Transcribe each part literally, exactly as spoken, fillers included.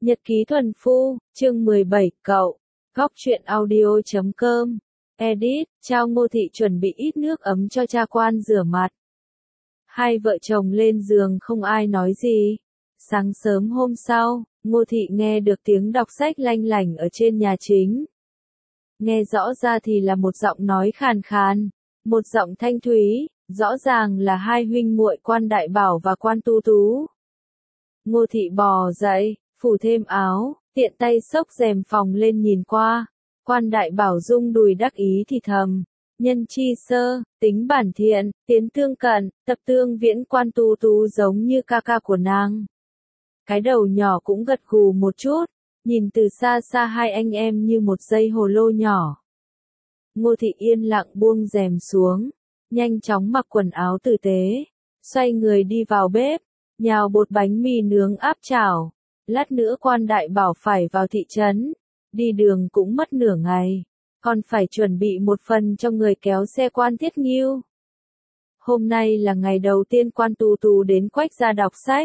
Nhật ký thuần phu, chương mười bảy, cậu. Góc truyện audio chấm com. Edit, Trao Ngô Thị chuẩn bị ít nước ấm cho cha quan rửa mặt. Hai vợ chồng lên giường không ai nói gì. Sáng sớm hôm sau, Ngô Thị nghe được tiếng đọc sách lanh lảnh ở trên nhà chính. Nghe rõ ra thì là một giọng nói khàn khàn, một giọng thanh thúy, rõ ràng là hai huynh muội Quan Đại Bảo và Quan Tu Tú. Ngô Thị bò dậy, phủ thêm áo, tiện tay xốc rèm phòng lên nhìn qua. Quan Đại Bảo rung đùi đắc ý thì thầm, nhân chi sơ, tính bản thiện, tiến tương cận, tập tương viễn. Quan Tu Tú giống như ca ca của nàng. Cái đầu nhỏ cũng gật gù một chút, nhìn từ xa xa hai anh em như một dây hồ lô nhỏ. Ngô Thị yên lặng buông rèm xuống, nhanh chóng mặc quần áo tử tế, xoay người đi vào bếp, nhào bột bánh mì nướng áp chảo. Lát nữa Quan Đại Bảo phải vào thị trấn, đi đường cũng mất nửa ngày, còn phải chuẩn bị một phần cho người kéo xe Quan Thiết Ngưu. Hôm nay là ngày đầu tiên Quan Tu Tú đến Quách gia đọc sách.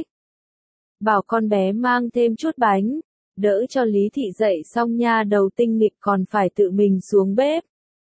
Bảo con bé mang thêm chút bánh, đỡ cho Lý Thị dậy xong nha đầu tinh nghịch còn phải tự mình xuống bếp.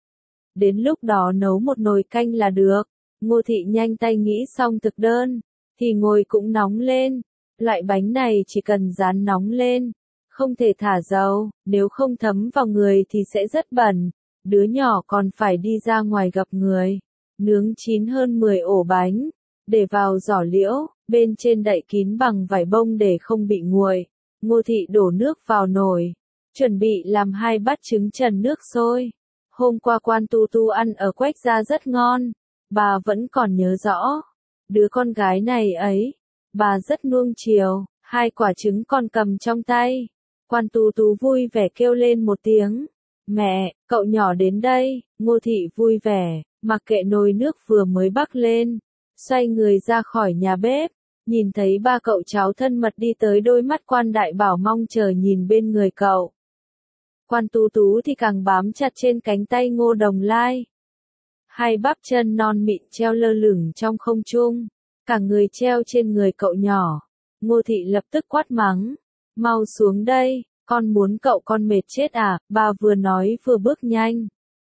Đến lúc đó nấu một nồi canh là được. Ngô Thị nhanh tay nghĩ xong thực đơn, thì ngồi cũng nóng lên. Loại bánh này chỉ cần rán nóng lên, không thể thả dầu, nếu không thấm vào người thì sẽ rất bẩn. Đứa nhỏ còn phải đi ra ngoài gặp người. Nướng chín hơn mười ổ bánh, để vào giỏ liễu, bên trên đậy kín bằng vải bông để không bị nguội. Ngô Thị đổ nước vào nồi, chuẩn bị làm hai bát trứng trần nước sôi. Hôm qua Quan Tu Tú ăn ở Quách gia rất ngon, bà vẫn còn nhớ rõ. Đứa con gái này ấy, bà rất nuông chiều, hai quả trứng còn cầm trong tay. Quan Tu Tú vui vẻ kêu lên một tiếng, mẹ, cậu nhỏ đến đây. Ngô Thị vui vẻ, mặc kệ nồi nước vừa mới bắc lên, xoay người ra khỏi nhà bếp, nhìn thấy ba cậu cháu thân mật đi tới, đôi mắt Quan Đại Bảo mong chờ nhìn bên người cậu. Quan Tu Tú thì càng bám chặt trên cánh tay Ngô Đồng Lai. Hai bắp chân non mịn treo lơ lửng trong không trung, cả người treo trên người cậu nhỏ. Ngô Thị lập tức quát mắng, mau xuống đây, con muốn cậu con mệt chết à. Bà vừa nói vừa bước nhanh,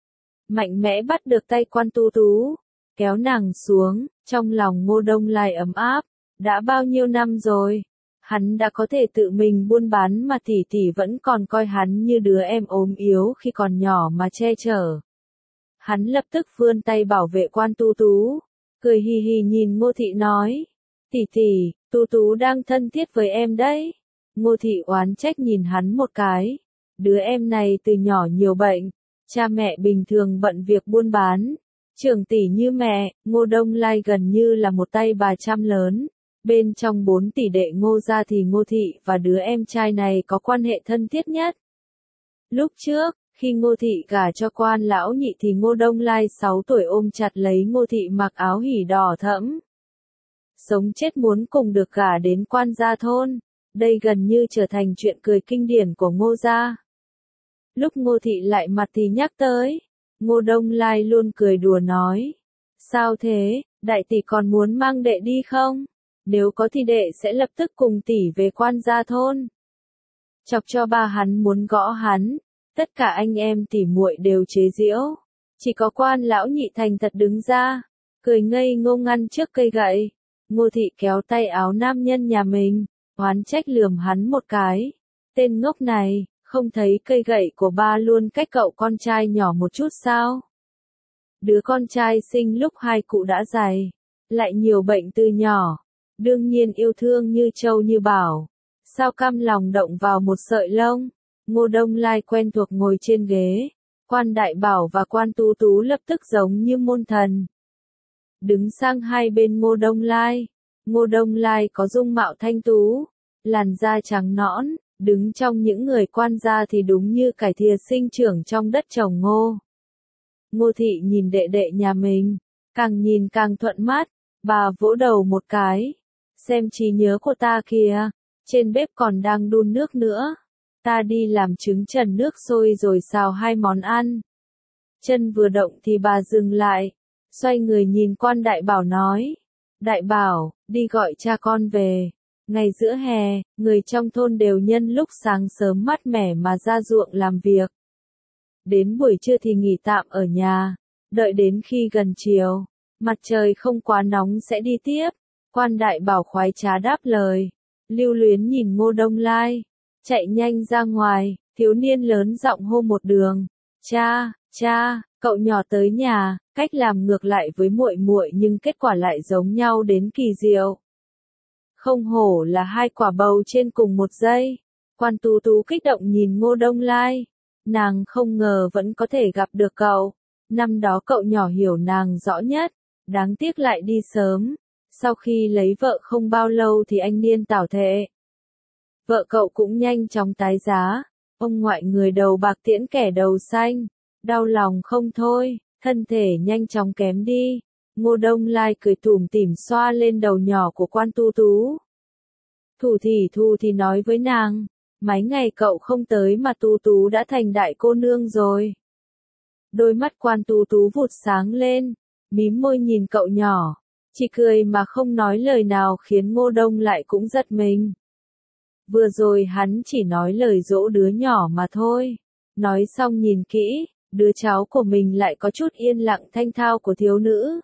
mạnh mẽ bắt được tay Quan Tu Tú, kéo nàng xuống. Trong lòng Ngô Đông Lai ấm áp, đã bao nhiêu năm rồi, hắn đã có thể tự mình buôn bán mà tỷ tỷ vẫn còn coi hắn như đứa em ốm yếu khi còn nhỏ mà che chở. Hắn lập tức vươn tay bảo vệ Quan Tu Tú, cười hì hì nhìn Ngô Thị nói, tỷ tỷ, Tu Tú đang thân thiết với em đấy. Ngô Thị oán trách nhìn hắn một cái, đứa em này từ nhỏ nhiều bệnh, cha mẹ bình thường bận việc buôn bán, trưởng tỷ như mẹ. Ngô Đông Lai gần như là một tay bà chăm lớn. Bên trong bốn tỷ đệ Ngô gia thì Ngô Thị và đứa em trai này có quan hệ thân thiết nhất. Lúc trước, khi Ngô Thị gả cho Quan lão nhị thì Ngô Đông Lai sáu tuổi ôm chặt lấy Ngô Thị mặc áo hỉ đỏ thẫm. Sống chết muốn cùng được gả đến Quan gia thôn, đây gần như trở thành chuyện cười kinh điển của Ngô gia. Lúc Ngô Thị lại mặt thì nhắc tới, Ngô Đông Lai luôn cười đùa nói, sao thế, đại tỷ còn muốn mang đệ đi không? Nếu có thì đệ sẽ lập tức cùng tỷ về Quan gia thôn. Chọc cho ba hắn muốn gõ hắn, tất cả anh em tỉ muội đều chế giễu. Chỉ có Quan lão nhị thành thật đứng ra, cười ngây ngô ngăn trước cây gậy. Ngô Thị kéo tay áo nam nhân nhà mình, oán trách lườm hắn một cái. Tên ngốc này, không thấy cây gậy của ba luôn cách cậu con trai nhỏ một chút sao? Đứa con trai sinh lúc hai cụ đã dày, lại nhiều bệnh từ nhỏ. Đương nhiên yêu thương như trâu như bảo, sao cam lòng động vào một sợi lông. Ngô Đông Lai quen thuộc ngồi trên ghế, Quan Đại Bảo và Quan Tu Tú lập tức giống như môn thần. Đứng sang hai bên Ngô Đông Lai, Ngô Đông Lai có dung mạo thanh tú, làn da trắng nõn, đứng trong những người Quan gia thì đúng như cải thìa sinh trưởng trong đất trồng ngô. Ngô Thị nhìn đệ đệ nhà mình, càng nhìn càng thuận mắt, bà vỗ đầu một cái. Xem trí nhớ của ta kìa, trên bếp còn đang đun nước nữa. Ta đi làm trứng trần nước sôi rồi xào hai món ăn. Chân vừa động thì bà dừng lại, xoay người nhìn Quan Đại Bảo nói, Đại Bảo, đi gọi cha con về. Ngày giữa hè, người trong thôn đều nhân lúc sáng sớm mát mẻ mà ra ruộng làm việc. Đến buổi trưa thì nghỉ tạm ở nhà, đợi đến khi gần chiều, mặt trời không quá nóng sẽ đi tiếp. Quan Đại Bảo khoái trá đáp lời, lưu luyến nhìn Ngô Đông Lai, chạy nhanh ra ngoài, thiếu niên lớn giọng hô một đường, cha, cha, cậu nhỏ tới nhà, cách làm ngược lại với muội muội nhưng kết quả lại giống nhau đến kỳ diệu. Không hổ là hai quả bầu trên cùng một giây. Quan Tú Tú kích động nhìn Ngô Đông Lai, nàng không ngờ vẫn có thể gặp được cậu. Năm đó cậu nhỏ hiểu nàng rõ nhất, đáng tiếc lại đi sớm. Sau khi lấy vợ không bao lâu thì anh niên tảo thệ. Vợ cậu cũng nhanh chóng tái giá, ông ngoại người đầu bạc tiễn kẻ đầu xanh, đau lòng không thôi, thân thể nhanh chóng kém đi. Ngô Đông Lai cười tủm tỉm xoa lên đầu nhỏ của Quan Tú Tú. Thủ thì thu thì nói với nàng, mấy ngày cậu không tới mà Tú Tú đã thành đại cô nương rồi. Đôi mắt Quan Tú Tú vụt sáng lên, mím môi nhìn cậu nhỏ, chỉ cười mà không nói lời nào khiến Ngô Đông lại cũng giật mình. Vừa rồi hắn chỉ nói lời dỗ đứa nhỏ mà thôi. Nói xong nhìn kỹ, đứa cháu của mình lại có chút yên lặng thanh thao của thiếu nữ.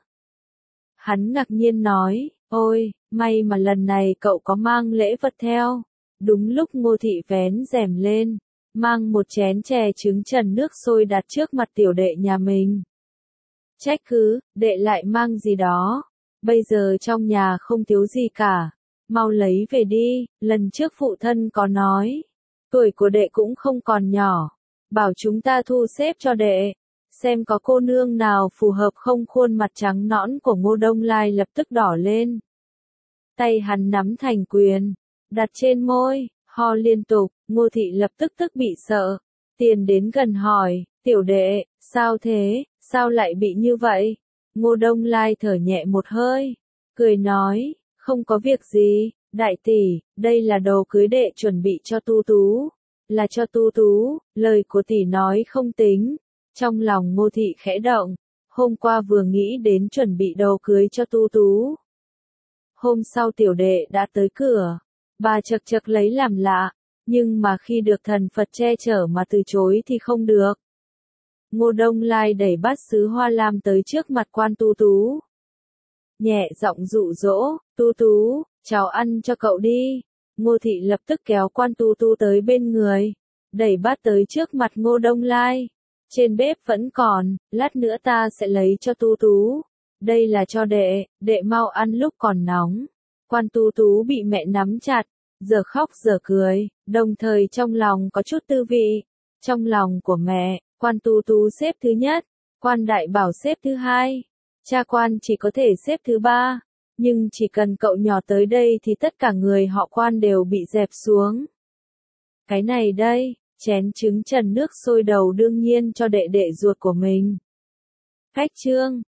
Hắn ngạc nhiên nói, ôi, may mà lần này cậu có mang lễ vật theo. Đúng lúc Ngô Thị vén rèm lên, mang một chén chè trứng trần nước sôi đặt trước mặt tiểu đệ nhà mình. Trách cứ, đệ lại mang gì đó, bây giờ trong nhà không thiếu gì cả, mau lấy về đi, lần trước phụ thân có nói, tuổi của đệ cũng không còn nhỏ, bảo chúng ta thu xếp cho đệ, xem có cô nương nào phù hợp không. Khuôn mặt trắng nõn của Ngô Đông Lai lập tức đỏ lên. Tay hắn nắm thành quyền, đặt trên môi, ho liên tục. Ngô Thị lập tức tức bị sợ, tiền đến gần hỏi, tiểu đệ, sao thế, sao lại bị như vậy? Ngô Đông Lai thở nhẹ một hơi, cười nói, không có việc gì, đại tỷ, đây là đồ cưới đệ chuẩn bị cho Tu Tú, là cho Tu Tú, lời của tỷ nói không tính. Trong lòng Ngô Thị khẽ động, hôm qua vừa nghĩ đến chuẩn bị đồ cưới cho Tu Tú. Hôm sau tiểu đệ đã tới cửa, bà chật chật lấy làm lạ, nhưng mà khi được thần Phật che chở mà từ chối thì không được. Ngô Đông Lai đẩy bát sứ hoa lam tới trước mặt Quan Tu Tú. Nhẹ giọng dụ dỗ, Tu Tú, cháu ăn cho cậu đi. Ngô Thị lập tức kéo Quan Tu Tú tới bên người, đẩy bát tới trước mặt Ngô Đông Lai. Trên bếp vẫn còn, lát nữa ta sẽ lấy cho Tu Tú. Đây là cho đệ, đệ mau ăn lúc còn nóng. Quan Tu Tú bị mẹ nắm chặt, giờ khóc giờ cười, đồng thời trong lòng có chút tư vị. Trong lòng của mẹ, Quan Tu Tú xếp thứ nhất, Quan Đại Bảo xếp thứ hai, cha Quan chỉ có thể xếp thứ ba, nhưng chỉ cần cậu nhỏ tới đây thì tất cả người họ Quan đều bị dẹp xuống. Cái này đây, chén trứng trần nước sôi đầu đương nhiên cho đệ đệ ruột của mình. Cách chương